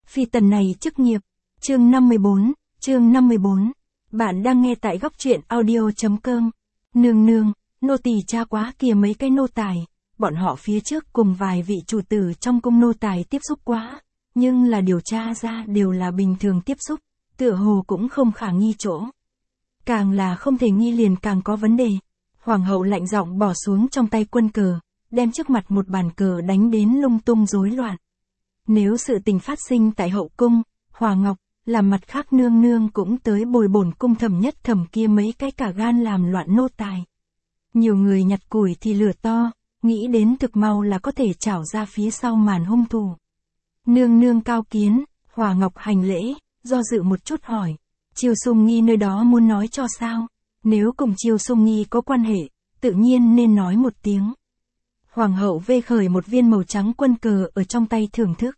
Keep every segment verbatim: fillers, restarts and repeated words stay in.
Phi tần này chức nghiệp. Chương năm mươi bốn, chương năm mươi bốn. Bạn đang nghe tại góc truyện audio.com. Nương nương, nô tỳ tra quá kìa mấy cái nô tài, bọn họ phía trước cùng vài vị chủ tử trong cung nô tài tiếp xúc quá, nhưng là điều tra ra đều là bình thường tiếp xúc, tựa hồ cũng không khả nghi chỗ. Càng là không thể nghi liền càng có vấn đề. Hoàng hậu lạnh giọng bỏ xuống trong tay quân cờ, đem trước mặt một bàn cờ đánh đến lung tung rối loạn. Nếu sự tình phát sinh tại hậu cung, Hòa Ngọc, làm mặt khác nương nương cũng tới bồi bổn cung thầm nhất thầm kia mấy cái cả gan làm loạn nô tài. Nhiều người nhặt củi thì lửa to, nghĩ đến thực mau là có thể trảo ra phía sau màn hung thủ. Nương nương cao kiến, Hòa Ngọc hành lễ, do dự một chút hỏi. Chiêu Sung Nghi nơi đó muốn nói cho sao? Nếu cùng Chiêu Sung Nghi có quan hệ, tự nhiên nên nói một tiếng. Hoàng hậu vê khởi một viên màu trắng quân cờ ở trong tay thưởng thức.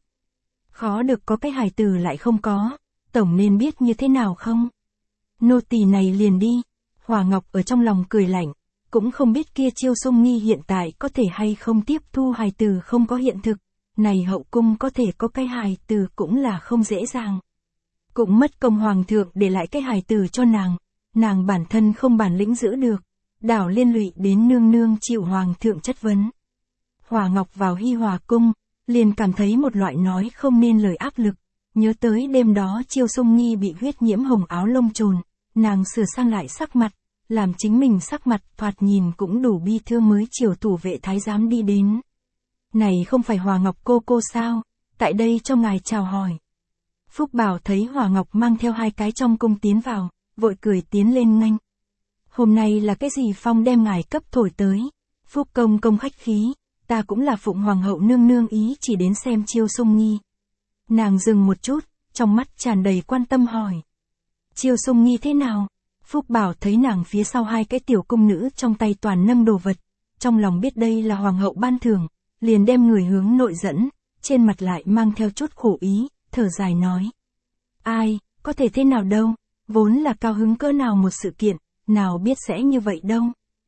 Khó được có cái hài tử lại không có, tổng nên biết như thế nào không? Nô tỳ này liền đi. Hòa Ngọc ở trong lòng cười lạnh, cũng không biết kia Chiêu Sung Nghi hiện tại có thể hay không tiếp thu hài tử không có hiện thực, này hậu cung có thể có cái hài tử cũng là không dễ dàng. Cũng mất công hoàng thượng để lại cái hài tử cho nàng, nàng bản thân không bản lĩnh giữ được, đảo liên lụy đến nương nương chịu hoàng thượng chất vấn. Hòa Ngọc vào Hi Hòa cung, liền cảm thấy một loại nói không nên lời áp lực, nhớ tới đêm đó Chiêu Sung Nghi bị huyết nhiễm hồng áo lông trồn, nàng sửa sang lại sắc mặt, làm chính mình sắc mặt thoạt nhìn cũng đủ bi thương mới chiều thủ vệ thái giám đi đến. Này không phải Hòa Ngọc cô cô sao, tại đây cho ngài chào hỏi. Phúc Bảo thấy Hòa Ngọc mang theo hai cái trong cung tiến vào, vội cười tiến lên nghênh. Hôm nay là cái gì phong đem ngài cấp thổi tới? Phúc công công khách khí, ta cũng là phụng hoàng hậu nương nương ý chỉ đến xem Chiêu Sung Nghi. Nàng dừng một chút, trong mắt tràn đầy quan tâm hỏi. Chiêu Sung Nghi thế nào? Phúc Bảo thấy nàng phía sau hai cái tiểu cung nữ trong tay toàn nâng đồ vật, trong lòng biết đây là hoàng hậu ban thưởng, liền đem người hướng nội dẫn, trên mặt lại mang theo chút khổ ý, thở dài nói. Ai, có thể thế nào đâu, vốn là cao hứng cỡ nào một sự kiện, nào biết sẽ như vậy đâu.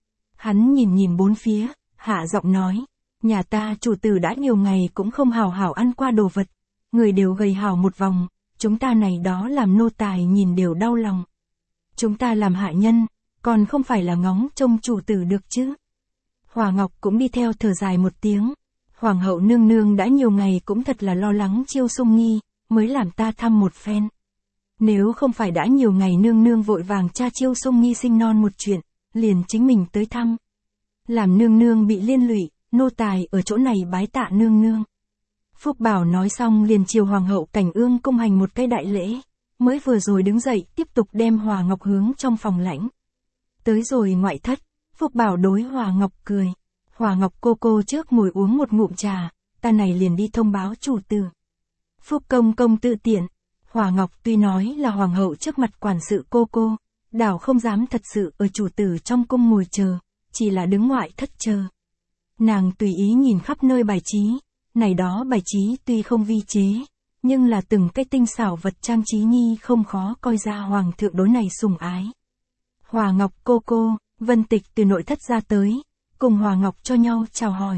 Hắn nhìn nhìn bốn phía, hạ giọng nói, nhà ta chủ tử đã nhiều ngày cũng không hào hảo ăn qua đồ vật, người đều gầy hào một vòng, chúng ta này đó làm nô tài nhìn đều đau lòng. Chúng ta làm hạ nhân, còn không phải là ngóng trông chủ tử được chứ. Hòa Ngọc cũng đi theo thở dài một tiếng, hoàng hậu nương nương đã nhiều ngày cũng thật là lo lắng Chiêu Sung Nghi, mới làm ta thăm một phen. Nếu không phải đã nhiều ngày nương nương vội vàng tra Chiêu Sung Nghi sinh non một chuyện, liền chính mình tới thăm. Làm nương nương bị liên lụy, nô tài ở chỗ này bái tạ nương nương. Phúc Bảo nói xong liền chiều hoàng hậu Cảnh Ương cung hành một cái đại lễ, mới vừa rồi đứng dậy tiếp tục đem Hòa Ngọc hướng trong phòng lãnh. Tới rồi ngoại thất, Phúc Bảo đối Hòa Ngọc cười. Hòa Ngọc cô cô trước ngồi uống một ngụm trà, ta này liền đi thông báo chủ tử. Phúc công công tự tiện. Hòa Ngọc tuy nói là hoàng hậu trước mặt quản sự cô cô, đảo không dám thật sự ở chủ tử trong cung ngồi chờ, chỉ là đứng ngoại thất chờ. Nàng tùy ý nhìn khắp nơi bài trí, này đó bài trí tuy không vi chế, nhưng là từng cái tinh xảo vật trang trí nhi không khó coi ra hoàng thượng đối này sủng ái. Hòa Ngọc cô cô, Vân Tịch từ nội thất ra tới, cùng Hòa Ngọc cho nhau chào hỏi.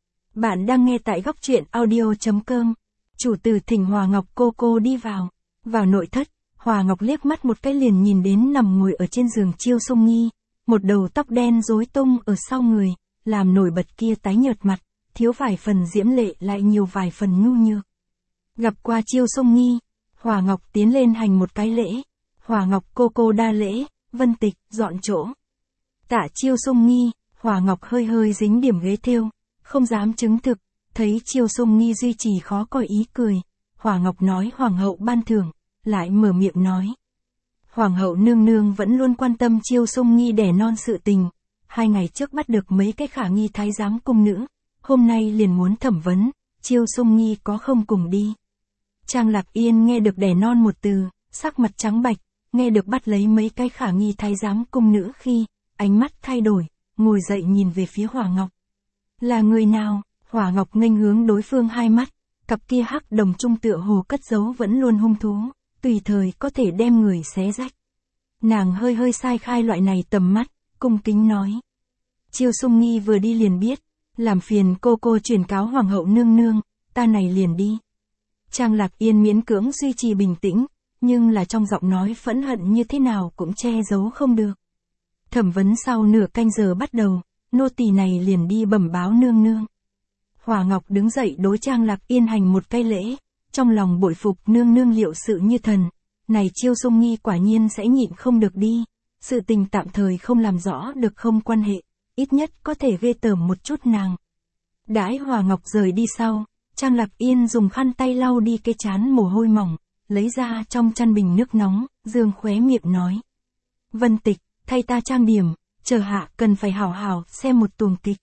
Bạn đang nghe tại góc truyện audio.com. Chủ tử thỉnh Hòa Ngọc cô cô đi vào. Vào nội thất, Hòa Ngọc liếc mắt một cái liền nhìn đến nằm ngồi ở trên giường Chiêu Sung Nghi, một đầu tóc đen rối tung ở sau người, làm nổi bật kia tái nhợt mặt, thiếu vài phần diễm lệ lại nhiều vài phần nhu nhược. Gặp qua Chiêu Sung Nghi, Hòa Ngọc tiến lên hành một cái lễ. Hòa Ngọc cô cô đa lễ, Vân Tịch dọn chỗ. Tạ Chiêu Sung Nghi, Hòa Ngọc hơi hơi dính điểm ghế thêu, không dám chứng thực, thấy Chiêu Sung Nghi duy trì khó coi ý cười. Hòa Ngọc nói hoàng hậu ban thưởng, lại mở miệng nói. Hoàng hậu nương nương vẫn luôn quan tâm Chiêu Sung Nghi đẻ non sự tình, hai ngày trước bắt được mấy cái khả nghi thái giám cung nữ, hôm nay liền muốn thẩm vấn, Chiêu Sung Nghi có không cùng đi. Trang Lạc Yên nghe được đẻ non một từ, sắc mặt trắng bạch, nghe được bắt lấy mấy cái khả nghi thái giám cung nữ khi, ánh mắt thay đổi, ngồi dậy nhìn về phía Hòa Ngọc. Là người nào? Hòa Ngọc nghênh hướng đối phương hai mắt, cặp kia hắc đồng trung tựa hồ cất giấu vẫn luôn hung thú, tùy thời có thể đem người xé rách. Nàng hơi hơi sai khai loại này tầm mắt, cung kính nói. Chiêu Sung Nghi vừa đi liền biết, làm phiền cô cô truyền cáo hoàng hậu nương nương, ta này liền đi. Trang Lạc Yên miễn cưỡng duy trì bình tĩnh, nhưng là trong giọng nói phẫn hận như thế nào cũng che giấu không được. Thẩm vấn sau nửa canh giờ bắt đầu, nô tỳ này liền đi bẩm báo nương nương. Hòa Ngọc đứng dậy đối Trang Lạc Yên hành một cái lễ, trong lòng bội phục nương nương liệu sự như thần, này Chiêu Sung Nghi quả nhiên sẽ nhịn không được đi, sự tình tạm thời không làm rõ được không quan hệ, ít nhất có thể ghê tởm một chút nàng. Đãi Hòa Ngọc rời đi sau, Trang Lạc Yên dùng khăn tay lau đi cái trán mồ hôi mỏng, lấy ra trong chăn bình nước nóng, dương khóe miệng nói. Vân Tịch, thay ta trang điểm, chờ hạ cần phải hảo hảo xem một tuồng kịch.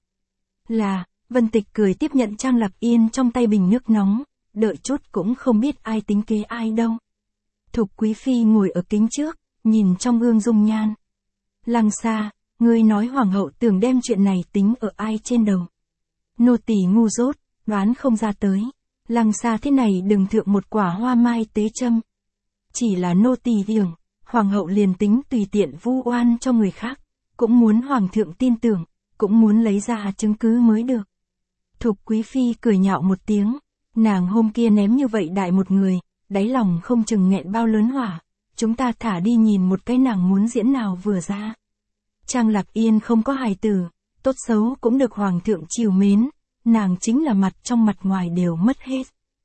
Là, Vân Tịch cười tiếp nhận Trang Lạc Yên trong tay bình nước nóng, đợi chút cũng không biết ai tính kế ai đâu. Thục Quý Phi ngồi ở kính trước, nhìn trong gương dung nhan. Lăng Sa, ngươi nói hoàng hậu tưởng đem chuyện này tính ở ai trên đầu. Nô tỳ ngu dốt, đoán không ra tới. Lăng Sa thế này đừng thượng một quả hoa mai tế châm. Chỉ là nô tỳ tưởng, hoàng hậu liền tính tùy tiện vu oan cho người khác, cũng muốn hoàng thượng tin tưởng, cũng muốn lấy ra chứng cứ mới được. Thục Quý Phi cười nhạo một tiếng, nàng hôm kia ném như vậy đại một người, đáy lòng không chừng nghẹn bao lớn hỏa, chúng ta thả đi nhìn một cái nàng muốn diễn nào vừa ra. Trang Lạc Yên không có hài tử, tốt xấu cũng được hoàng thượng chiều mến, nàng chính là mặt trong mặt ngoài đều mất hết.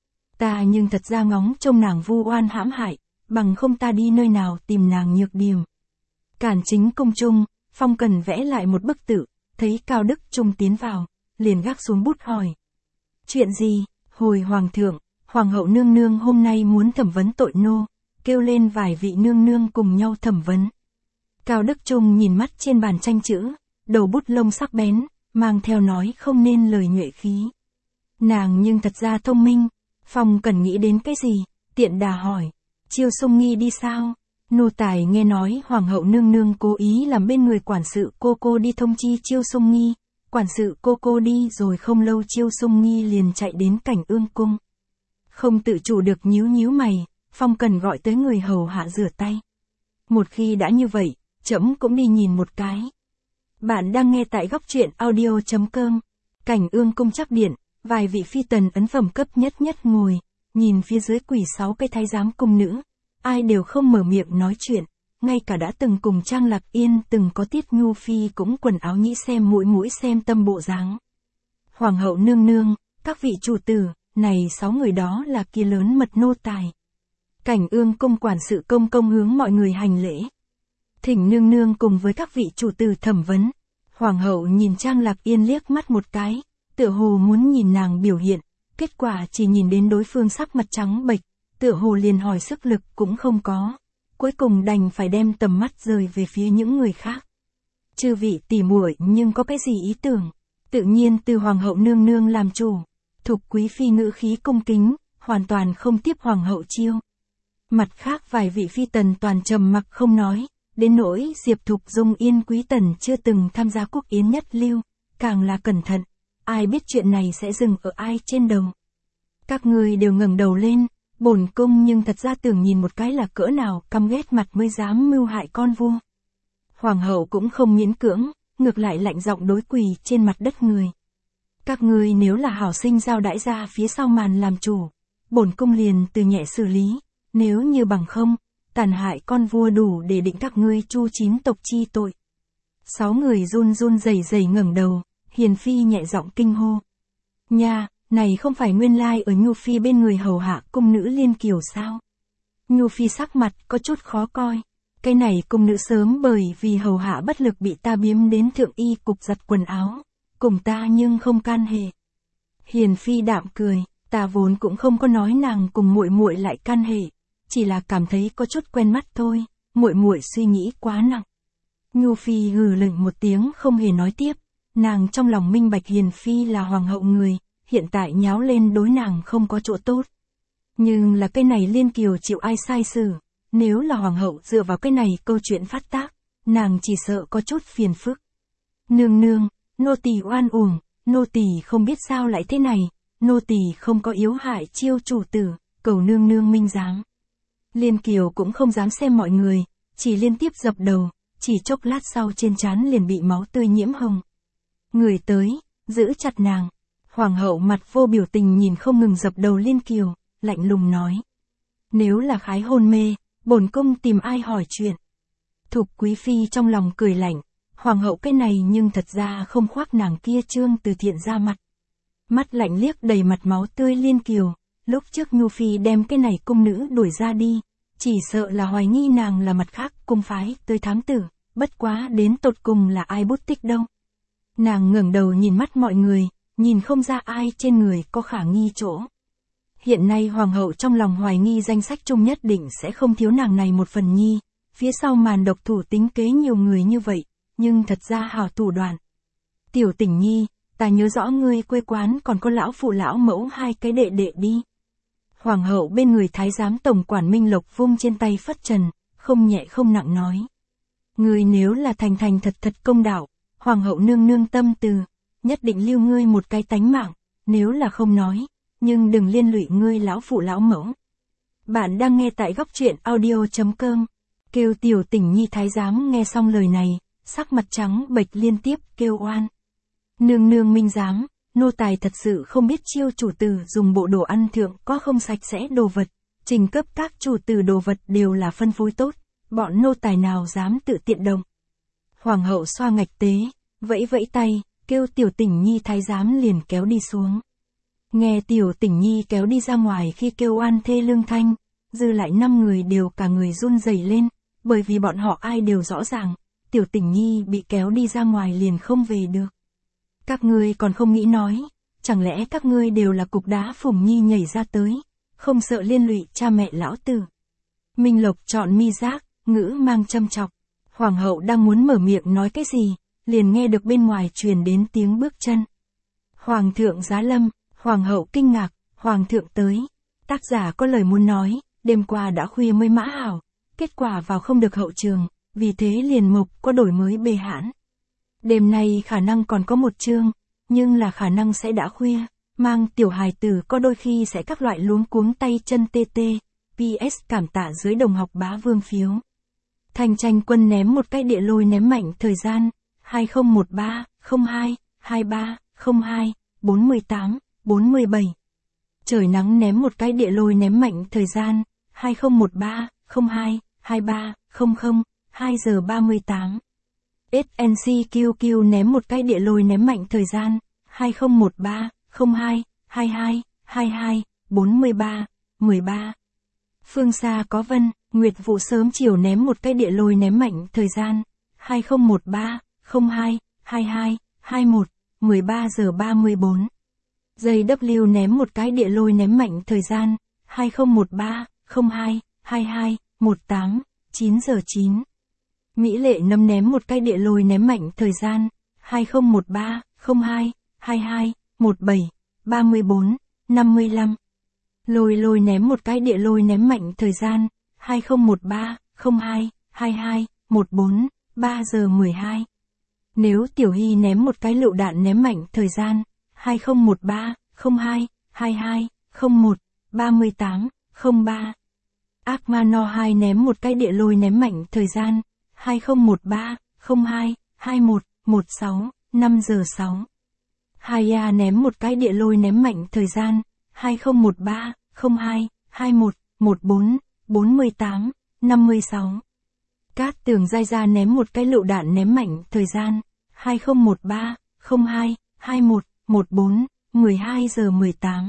Ta nhưng thật ra ngóng trông nàng vu oan hãm hại, bằng không ta đi nơi nào tìm nàng nhược điểm. Cản Chính Cung Trung, Phong Cần vẽ lại một bức tự, thấy Cao Đức Trung tiến vào, liền gác xuống bút hỏi. Chuyện gì? Hồi hoàng thượng, hoàng hậu nương nương hôm nay muốn thẩm vấn tội nô, kêu lên vài vị nương nương cùng nhau thẩm vấn. Cao Đức Trung nhìn mắt trên bàn tranh chữ, đầu bút lông sắc bén, mang theo nói không nên lời nhuệ khí. Nàng nhưng thật ra thông minh, Phong Cần nghĩ đến cái gì, tiện đà hỏi, Chiêu Sung Nghi đi sao? Nô tài nghe nói hoàng hậu nương nương cố ý làm bên người quản sự cô cô đi thông chi Chiêu Sung Nghi, quản sự cô cô đi rồi không lâu Chiêu Sung Nghi liền chạy đến Cảnh Ương cung. Không tự chủ được nhíu nhíu mày, Phong Cần gọi tới người hầu hạ rửa tay. Một khi đã như vậy, trẫm cũng đi nhìn một cái. Bạn đang nghe tại góc truyện audio chấm com. Cảnh Ương cung chắc điện, vài vị phi tần ấn phẩm cấp nhất nhất ngồi, nhìn phía dưới quỳ sáu cái thái giám cung nữ, ai đều không mở miệng nói chuyện, ngay cả đã từng cùng Trang Lạc Yên từng có tiết nhu phi cũng quần áo nhĩ xem mũi mũi xem tâm bộ dáng. Hoàng hậu nương nương, các vị chủ tử, này sáu người đó là kia lớn mật nô tài. Cảnh Ương cung quản sự công công hướng mọi người hành lễ. Thỉnh nương nương cùng với các vị chủ tử thẩm vấn. Hoàng hậu nhìn Trang Lạc Yên liếc mắt một cái, tựa hồ muốn nhìn nàng biểu hiện, kết quả chỉ nhìn đến đối phương sắc mặt trắng bệch, tựa hồ liền hỏi sức lực cũng không có, cuối cùng đành phải đem tầm mắt rời về phía những người khác. Chư vị tỉ muội nhưng có cái gì ý tưởng? Tự nhiên từ hoàng hậu nương nương làm chủ. Thục Quý Phi ngữ khí cung kính, hoàn toàn không tiếp hoàng hậu chiêu. Mặt khác vài vị phi tần toàn trầm mặc không nói, đến nỗi Diệp Thục Dung Yên quý tần chưa từng tham gia quốc yến nhất lưu, càng là cẩn thận, ai biết chuyện này sẽ dừng ở ai trên đầu. Các người đều ngẩng đầu lên, bổn cung nhưng thật ra tưởng nhìn một cái là cỡ nào căm ghét mặt mới dám mưu hại con vua. Hoàng hậu cũng không miễn cưỡng, ngược lại lạnh giọng đối quỳ trên mặt đất người. Các ngươi nếu là hảo sinh giao đãi ra phía sau màn làm chủ, bổn cung liền từ nhẹ xử lý, nếu như bằng không, tàn hại con vua đủ để định các ngươi chu chín tộc chi tội. Sáu người run run rẩy rẩy ngẩng đầu, Hiền Phi nhẹ giọng kinh hô. Nha, này không phải nguyên lai ở Nhu Phi bên người hầu hạ cung nữ Liên Kiều sao? Nhu Phi sắc mặt có chút khó coi. Cái này cung nữ sớm bởi vì hầu hạ bất lực bị ta biếm đến thượng y cục giặt quần áo, cùng ta nhưng không can hệ. Hiền Phi đạm cười, ta vốn cũng không có nói nàng cùng muội muội lại can hệ, chỉ là cảm thấy có chút quen mắt thôi, muội muội suy nghĩ quá nặng. Nhu Phi hừ lạnh một tiếng không hề nói tiếp, nàng trong lòng minh bạch Hiền Phi là hoàng hậu người, hiện tại nháo lên đối nàng không có chỗ tốt. Nhưng là cái này Liên Kiều chịu ai sai xử, nếu là hoàng hậu dựa vào cái này câu chuyện phát tác, nàng chỉ sợ có chút phiền phức. Nương nương, nô tỳ oan uổng, nô tỳ không biết sao lại thế này, nô tỳ không có yếu hại Chiêu chủ tử, cầu nương nương minh giám. Liên Kiều cũng không dám xem mọi người, chỉ liên tiếp dập đầu, chỉ chốc lát sau trên trán liền bị máu tươi nhiễm hồng. Người tới, giữ chặt nàng. Hoàng hậu mặt vô biểu tình nhìn không ngừng dập đầu Liên Kiều, lạnh lùng nói. Nếu là Khái hôn mê, bổn cung tìm ai hỏi chuyện. Thục quý phi trong lòng cười lạnh, hoàng hậu cái này nhưng thật ra không khoác nàng kia Trương Từ Thiện ra mặt. Mắt lạnh liếc đầy mặt máu tươi Liên Kiều, lúc trước Nhu Phi đem cái này cung nữ đuổi ra đi, chỉ sợ là hoài nghi nàng là mặt khác cung phái tới thám tử, bất quá đến tột cùng là ai bút tích đâu. Nàng ngẩng đầu nhìn mắt mọi người, nhìn không ra ai trên người có khả nghi chỗ. Hiện nay hoàng hậu trong lòng hoài nghi danh sách chung nhất định sẽ không thiếu nàng này một phần nhi, phía sau màn độc thủ tính kế nhiều người như vậy, nhưng thật ra hào thủ đoạn. Tiểu Tỉnh Nhi, ta nhớ rõ ngươi quê quán còn có lão phụ lão mẫu hai cái đệ đệ đi. Hoàng hậu bên người thái giám tổng quản Minh Lộc vung trên tay phất trần, không nhẹ không nặng nói. Ngươi nếu là thành thành thật thật công đạo, hoàng hậu nương nương tâm từ, nhất định lưu ngươi một cái tánh mạng, nếu là không nói, nhưng đừng liên lụy ngươi lão phụ lão mẫu. Bạn đang nghe tại góc truyện audio chấm com, kêu Tiểu Tỉnh Nhi thái giám nghe xong lời này, sắc mặt trắng bệch liên tiếp kêu oan. Nương nương minh giám, nô tài thật sự không biết chiêu chủ tử dùng bộ đồ ăn thượng có không sạch sẽ đồ vật, trình cấp các chủ tử đồ vật đều là phân phối tốt, bọn nô tài nào dám tự tiện động. Hoàng hậu xoa ngạch tế, vẫy vẫy tay, kêu Tiểu Tỉnh Nhi thái giám liền kéo đi xuống. Nghe Tiểu Tỉnh Nhi kéo đi ra ngoài khi kêu oan thê lương thanh, dư lại năm người đều cả người run rẩy lên, bởi vì bọn họ ai đều rõ ràng, Tiểu Tỉnh Nhi bị kéo đi ra ngoài liền không về được. Các ngươi còn không nghĩ nói, chẳng lẽ các ngươi đều là cục đá Phùng Nhi nhảy ra tới, không sợ liên lụy cha mẹ lão tử. Minh Lộc chọn mi giác, ngữ mang châm chọc. Hoàng hậu đang muốn mở miệng nói cái gì, liền nghe được bên ngoài truyền đến tiếng bước chân. Hoàng thượng giá lâm, hoàng hậu kinh ngạc, hoàng thượng tới. Tác giả có lời muốn nói, đêm qua đã khuya mới mã hảo, kết quả vào không được hậu trường, vì thế liền mục có đổi mới bề hãn. Đêm nay khả năng còn có một chương, nhưng là khả năng sẽ đã khuya, mang tiểu hài tử có đôi khi sẽ các loại luống cuống tay chân tê tê, pê ét cảm tạ dưới đồng học bá vương phiếu. Thanh Tranh Quân ném một cái địa lôi ném mạnh thời gian, hai không một ba, không hai, hai ba, không hai, bốn tám, bốn bảy. Trời Nắng ném một cái địa lôi ném mạnh thời gian, hai không một ba, không hai, hai ba, không không, hai giờ ba mươi tám. ét en xê quy quy ném một cái địa lôi ném mạnh thời gian, hai không một ba, không hai, hai hai, hai hai, bốn ba, mười ba. Phương xa có Vân, Nguyệt Vụ sớm chiều ném một cái địa lôi ném mạnh thời gian, hai không một ba, không hai, hai hai, hai một, mười ba giờ ba mươi bốn. Dây W ném một cái địa lôi ném mạnh thời gian, hai không một ba, không hai, hai hai, một tám, chín giờ chín. Mỹ Lệ Nâm ném một cái địa lôi ném mạnh thời gian, hai không một ba, không hai, hai hai, một bảy, ba mươi bốn, năm mươi lăm. Lôi Lôi ném một cái địa lôi ném mạnh thời gian, hai không một ba, không hai, hai hai, một bốn, ba giờ mười hai. Nếu Tiểu Hy ném một cái lựu đạn ném mạnh thời gian, hai không một ba, không hai, hai hai, không một, ba mươi tám, không ba. Ác Ma No hai ném một cái địa lôi ném mạnh thời gian, hai không một ba, không hai, hai một, một sáu, năm giờ sáu. Haya ném một cái địa lôi ném mạnh thời gian, hai không một ba, không hai, hai một, một bốn, bốn tám, năm sáu. Cát Tường Giai Gia ném một cái lựu đạn ném mạnh thời gian, hai không một ba, không hai, hai một, một bốn, mười hai giờ mười tám.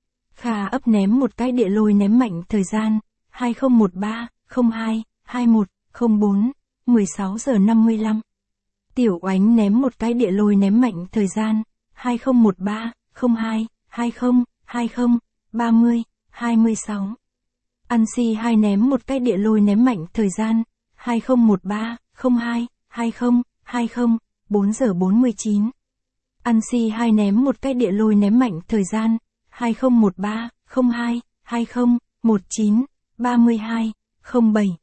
Kha Ấp ném một cái địa lôi ném mạnh thời gian, hai không một ba, không hai, hai một, không bốn, mười sáu giờ năm mươi lăm. Tiểu Oánh ném một cái địa lôi ném mạnh thời gian, hai không một ba, không hai, hai không, hai không, ba mươi, hai mươi sáu. An Si hai ném một cái địa lôi ném mạnh thời gian, hai không một ba, không hai, hai không, hai không, bốn giờ bốn mươi chín. An Si hai ném một cái địa lôi ném mạnh thời gian, hai không một ba, không hai, hai không, một chín, ba mươi hai, không bảy.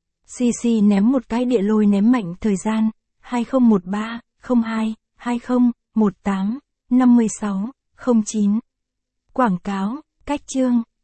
Sisi ném một cái địa lôi ném mạnh thời gian, hai không một ba, không hai, hai không, một tám, năm sáu, không chín. Quảng cáo, cách chương.